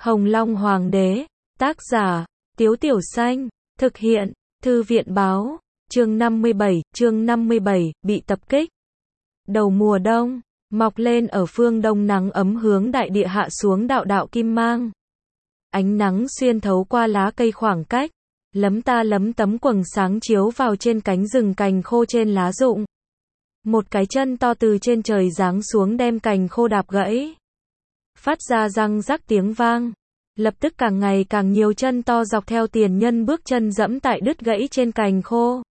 Hồng Long Hoàng đế, tác giả, Tiếu Tiểu Xanh, thực hiện, Thư viện báo, chương 57, bị tập kích. Đầu mùa đông, mọc lên ở phương đông nắng ấm hướng đại địa hạ xuống đạo đạo kim mang. Ánh nắng xuyên thấu qua lá cây khoảng cách, lấm ta lấm tấm quầng sáng chiếu vào trên cánh rừng cành khô trên lá rụng. Một cái chân to từ trên trời giáng xuống đem cành khô đạp gãy. Phát ra răng rắc tiếng vang. Lập tức càng ngày càng nhiều chân to dọc theo tiền nhân bước chân dẫm tại đứt gãy trên cành khô.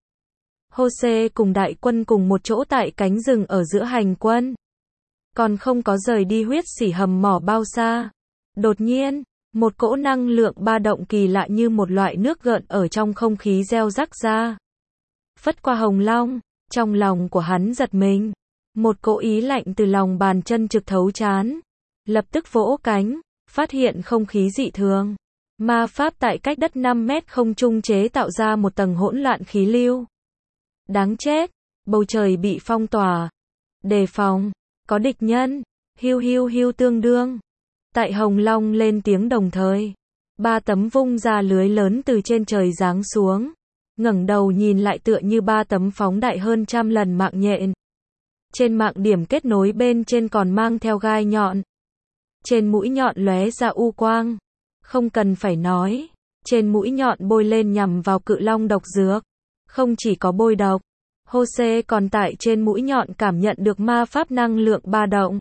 Hô-xê cùng đại quân cùng một chỗ tại cánh rừng ở giữa hành quân. Còn không có rời đi huyết sỉ hầm mỏ bao xa. Đột nhiên, một cỗ năng lượng ba động kỳ lạ như một loại nước gợn ở trong không khí gieo rắc ra. Phất qua Hồng Long, trong lòng của hắn giật mình. Một cỗ ý lạnh từ lòng bàn chân trực thấu trán. Lập tức vỗ cánh, phát hiện không khí dị thường. Ma pháp tại cách đất 5 mét không trung chế tạo ra một tầng hỗn loạn khí lưu. Đáng chết, bầu trời bị phong tỏa. Đề phòng, có địch nhân. Hiu hiu hiu tương đương. Tại Hồng Long lên tiếng đồng thời. 3 tấm vung ra lưới lớn từ trên trời giáng xuống. Ngẩng đầu nhìn lại tựa như 3 tấm phóng đại hơn 100 lần mạng nhện. Trên mạng điểm kết nối bên trên còn mang theo gai nhọn. Trên mũi nhọn lóe ra u quang. Không cần phải nói, trên mũi nhọn bôi lên nhằm vào cự long độc dược. Không chỉ có bôi độc, Hô-xê còn tại trên mũi nhọn cảm nhận được ma pháp năng lượng ba động.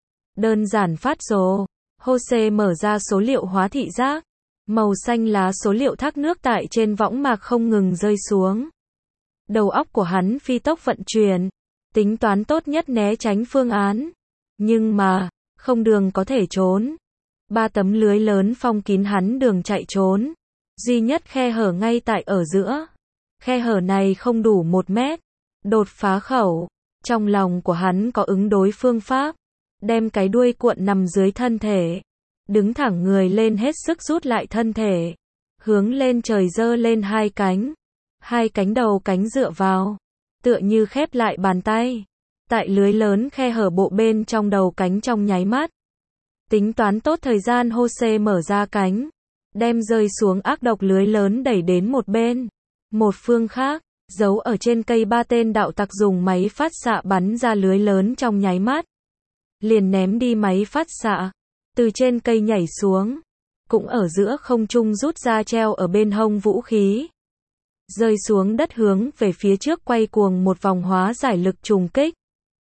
Đơn giản phát rồ, Hô-xê mở ra số liệu hóa thị giác. Màu xanh lá số liệu thác nước tại trên võng mạc không ngừng rơi xuống. Đầu óc của hắn phi tốc vận chuyển, tính toán tốt nhất né tránh phương án. Nhưng mà, không đường có thể trốn. 3 tấm lưới lớn phong kín hắn đường chạy trốn. Duy nhất khe hở ngay tại ở giữa. Khe hở này không đủ 1 mét. Đột phá khẩu. Trong lòng của hắn có ứng đối phương pháp. Đem cái đuôi cuộn nằm dưới thân thể. Đứng thẳng người lên hết sức rút lại thân thể. Hướng lên trời giơ lên 2 cánh. 2 cánh đầu cánh dựa vào. Tựa như khép lại bàn tay. Tại lưới lớn khe hở bộ bên trong đầu cánh trong nháy mắt. Tính toán tốt thời gian Hô-xê mở ra cánh. Đem rơi xuống ác độc lưới lớn đẩy đến một bên. Một phương khác, giấu ở trên cây 3 tên đạo tặc dùng máy phát xạ bắn ra lưới lớn trong nháy mắt. Liền ném đi máy phát xạ. Từ trên cây nhảy xuống. Cũng ở giữa không trung rút ra treo ở bên hông vũ khí. Rơi xuống đất hướng về phía trước quay cuồng một vòng hóa giải lực trùng kích.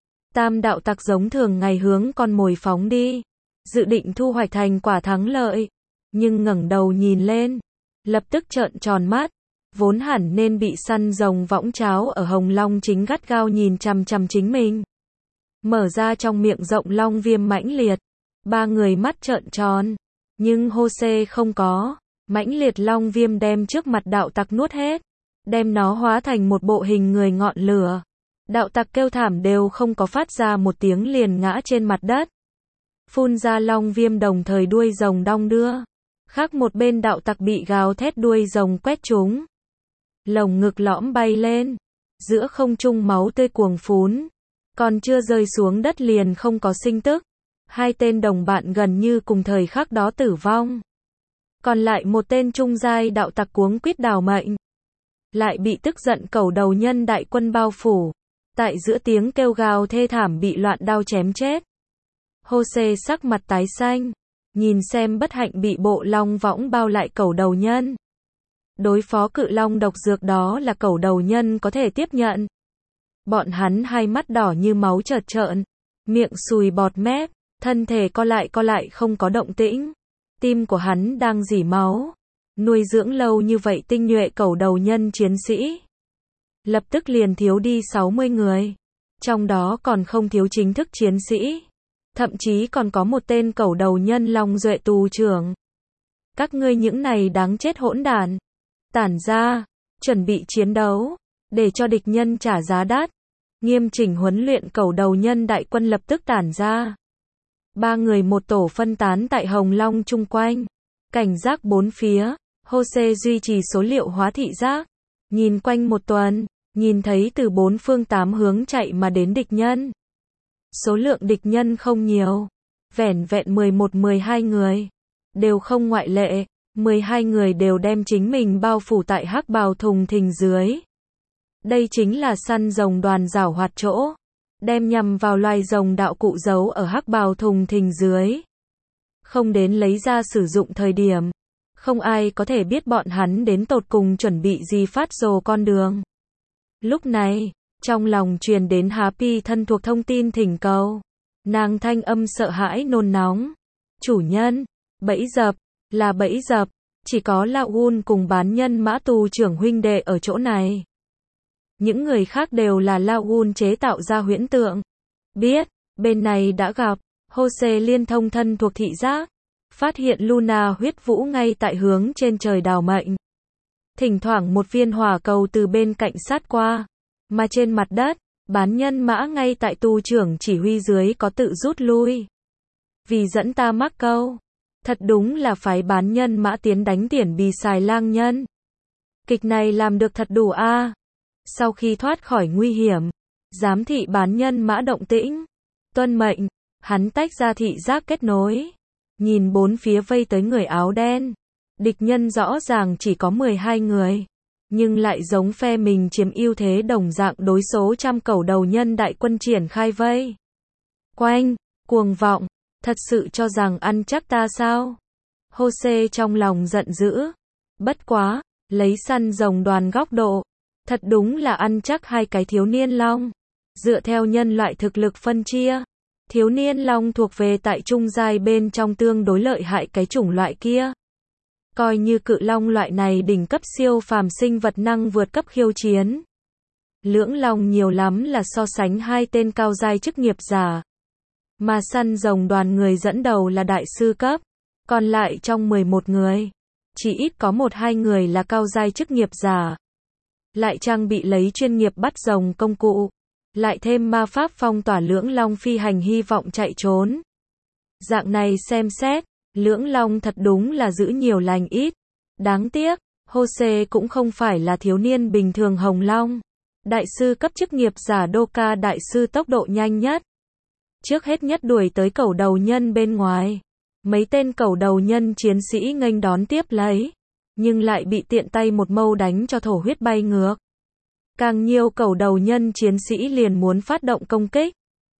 Tam đạo tặc giống thường ngày hướng con mồi phóng đi. Dự định thu hoạch thành quả thắng lợi. Nhưng ngẩng đầu nhìn lên. Lập tức trợn tròn mắt. Vốn hẳn nên bị săn rồng võng cháo ở Hồng Long chính gắt gao nhìn chằm chằm chính mình. Mở ra trong miệng rộng long viêm mãnh liệt. 3 người mắt trợn tròn. Nhưng Hô-xê không có. Mãnh liệt long viêm đem trước mặt đạo tặc nuốt hết. Đem nó hóa thành một bộ hình người ngọn lửa. Đạo tặc kêu thảm đều không có phát ra một tiếng liền ngã trên mặt đất. Phun ra long viêm đồng thời đuôi rồng đong đưa. Khác một bên đạo tặc bị gào thét đuôi rồng quét trúng. Lồng ngực lõm bay lên. Giữa không trung máu tươi cuồng phún. Còn chưa rơi xuống đất liền không có sinh tức. 2 tên đồng bạn gần như cùng thời khắc đó tử vong. Còn lại một tên trung giai đạo tặc cuống quýt đào mệnh. Lại bị tức giận cẩu đầu nhân đại quân bao phủ. Tại giữa tiếng kêu gào thê thảm bị loạn đao chém chết. Hô-xê sắc mặt tái xanh. Nhìn xem bất hạnh bị bộ long võng bao lại cẩu đầu nhân. Đối phó cự long độc dược đó là cẩu đầu nhân có thể tiếp nhận. Bọn hắn hai mắt đỏ như máu trợt trợn. Miệng sùi bọt mép. Thân thể co lại không có động tĩnh. Tim của hắn đang rỉ máu. Nuôi dưỡng lâu như vậy tinh nhuệ cẩu đầu nhân chiến sĩ. Lập tức liền thiếu đi 60 người. Trong đó còn không thiếu chính thức chiến sĩ. Thậm chí còn có một tên cẩu đầu nhân long duệ tù trưởng. Các ngươi những này đáng chết hỗn đản. Tản ra. Chuẩn bị chiến đấu. Để cho địch nhân trả giá đắt. Nghiêm chỉnh huấn luyện cẩu đầu nhân đại quân lập tức tản ra. 3 người một tổ phân tán tại Hồng Long chung quanh. Cảnh giác 4 phía. Hô-xê duy trì số liệu hóa thị giác. Nhìn quanh một tuần. Nhìn thấy từ 4 phương 8 hướng chạy mà đến địch nhân. Số lượng địch nhân không nhiều. Vẻn vẹn 11-12 người. đều không ngoại lệ, 12 người đều đem chính mình bao phủ tại hắc bào thùng thình dưới. Đây chính là săn rồng đoàn giảo hoạt chỗ, đem nhằm vào loài rồng đạo cụ giấu ở hắc bào thùng thình dưới. Không đến lấy ra sử dụng thời điểm, không ai có thể biết bọn hắn đến tột cùng chuẩn bị gì phát rồ con đường. Lúc này, trong lòng truyền đến Happy thân thuộc thông tin thỉnh cầu. Nàng thanh âm sợ hãi nôn nóng. Chủ nhân, bẫy dập, là bẫy dập, chỉ có Lão Un cùng bán nhân mã tù trưởng huynh đệ ở chỗ này. Những người khác đều là Lão Un chế tạo ra huyễn tượng. Biết, bên này đã gặp, Jose liên thông thân thuộc thị giác, phát hiện Luna huyết vũ ngay tại hướng trên trời đào mệnh. Thỉnh thoảng một viên hỏa cầu từ bên cạnh sát qua, mà trên mặt đất, bán nhân mã ngay tại tu trưởng chỉ huy dưới có tự rút lui. Vì dẫn ta mắc câu, thật đúng là phái bán nhân mã tiến đánh tiền bì xài lang nhân. Kịch này làm được thật đủ a. Sau khi thoát khỏi nguy hiểm, giám thị bán nhân mã động tĩnh, tuân mệnh, hắn tách ra thị giác kết nối, nhìn bốn phía vây tới người áo đen. Địch nhân rõ ràng chỉ có 12 người, nhưng lại giống phe mình chiếm ưu thế đồng dạng đối số trăm cẩu đầu nhân đại quân triển khai vây quanh, cuồng vọng, thật sự cho rằng ăn chắc ta sao? Jose trong lòng giận dữ. Bất quá, lấy săn rồng đoàn góc độ, thật đúng là ăn chắc hai cái thiếu niên long. Dựa theo nhân loại thực lực phân chia, thiếu niên long thuộc về tại trung giai bên trong tương đối lợi hại cái chủng loại kia. Coi như cự long loại này đỉnh cấp siêu phàm sinh vật năng vượt cấp khiêu chiến. Lưỡng long nhiều lắm là so sánh hai tên cao giai chức nghiệp giả. Mà săn rồng đoàn người dẫn đầu là đại sư cấp, còn lại trong 11 người, chỉ ít có 1-2 người là cao giai chức nghiệp giả. Lại trang bị lấy chuyên nghiệp bắt rồng công cụ, lại thêm ma pháp phong tỏa lưỡng long phi hành hy vọng chạy trốn. Dạng này xem xét, lưỡng long thật đúng là giữ nhiều lành ít. Đáng tiếc, Jose cũng không phải là thiếu niên bình thường hồng long. Đại sư cấp chức nghiệp giả Doka đại sư tốc độ nhanh nhất. Trước hết nhất đuổi tới cẩu đầu nhân bên ngoài. Mấy tên cẩu đầu nhân chiến sĩ nghênh đón tiếp lấy, nhưng lại bị tiện tay một mâu đánh cho thổ huyết bay ngược. Càng nhiều cẩu đầu nhân chiến sĩ liền muốn phát động công kích.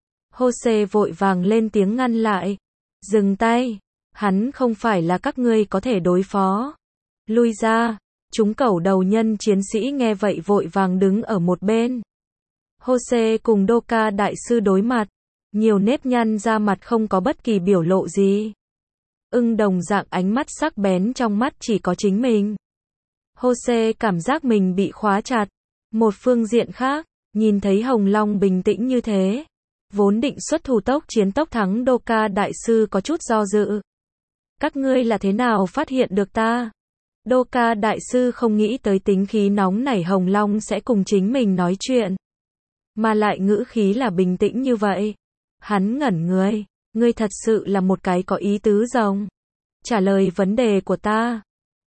Jose vội vàng lên tiếng ngăn lại. Dừng tay, hắn không phải là các ngươi có thể đối phó. Lui ra, chúng cẩu đầu nhân chiến sĩ nghe vậy vội vàng đứng ở một bên. Jose cùng Doka đại sư đối mặt, nhiều nếp nhăn ra mặt không có bất kỳ biểu lộ gì. Đồng dạng ánh mắt sắc bén trong mắt chỉ có chính mình. Jose cảm giác mình bị khóa chặt. Một phương diện khác, nhìn thấy Hồng Long bình tĩnh như thế, vốn định xuất thủ tốc chiến tốc thắng Doka đại sư có chút do dự. Các ngươi là thế nào phát hiện được ta? Doka đại sư không nghĩ tới tính khí nóng nảy Hồng Long sẽ cùng chính mình nói chuyện, mà lại ngữ khí là bình tĩnh như vậy. Hắn ngẩn người, ngươi thật sự là một cái có ý tứ rồng. Trả lời vấn đề của ta.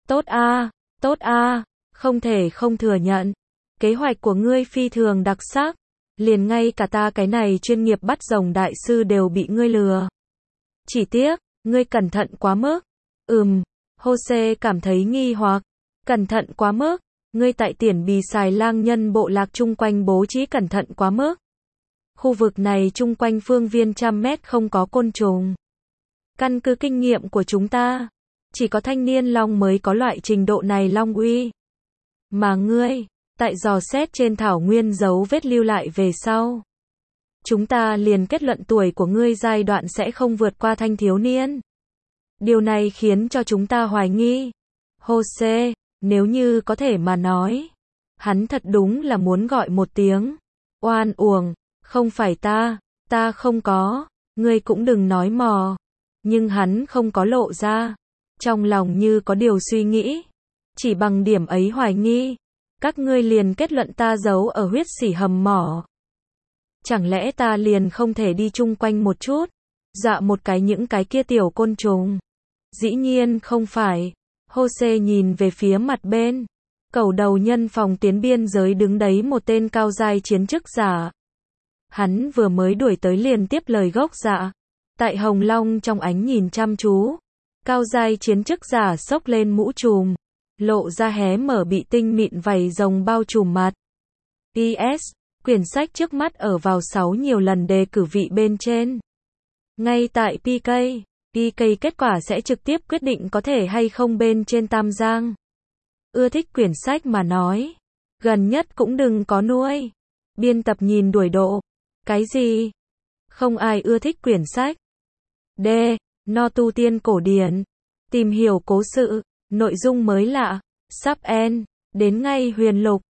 Tốt a, không thể không thừa nhận. Kế hoạch của ngươi phi thường đặc sắc, liền ngay cả ta cái này chuyên nghiệp bắt rồng đại sư đều bị ngươi lừa. Chỉ tiếc, ngươi cẩn thận quá mức. Jose cảm thấy nghi hoặc. Cẩn thận quá mức, ngươi tại Tiền Bì xài lang nhân bộ lạc chung quanh bố trí cẩn thận quá mức. Khu vực này chung quanh phương viên trăm mét không có côn trùng. Căn cứ kinh nghiệm của chúng ta, chỉ có thanh niên long mới có loại trình độ này long uy. Mà ngươi, tại dò xét trên thảo nguyên dấu vết lưu lại về sau, chúng ta liền kết luận tuổi của ngươi giai đoạn sẽ không vượt qua thanh thiếu niên. Điều này khiến cho chúng ta hoài nghi. Jose, nếu như có thể mà nói, hắn thật đúng là muốn gọi một tiếng. Oan uổng, không phải ta không có, ngươi cũng đừng nói mò. Nhưng hắn không có lộ ra, trong lòng như có điều suy nghĩ. Chỉ bằng điểm ấy hoài nghi, các ngươi liền kết luận ta giấu ở huyết sỉ hầm mỏ. Chẳng lẽ ta liền không thể đi chung quanh một chút, dọa một cái những cái kia tiểu côn trùng? Dĩ nhiên không phải. Jose nhìn về phía mặt bên. Cẩu đầu nhân phòng tiến biên giới đứng đấy một tên cao giai chiến chức giả. Hắn vừa mới đuổi tới liền tiếp lời gốc dạ. Tại Hồng Long trong ánh nhìn chăm chú, Cao giai chiến chức giả xốc lên mũ trùm, lộ ra hé mở bị tinh mịn vảy rồng bao trùm mặt. PS, quyển sách trước mắt ở vào 6 nhiều lần đề cử vị bên trên. Ngay tại PK kết quả sẽ trực tiếp quyết định có thể hay không bên trên Tam Giang. Ưa thích quyển sách mà nói, gần nhất cũng đừng có nuôi. Biên tập nhìn đuổi độ. Cái gì? Không ai ưa thích quyển sách. D. No tu tiên cổ điển. Tìm hiểu cố sự, nội dung mới lạ, sắp end, đến ngay huyền lục.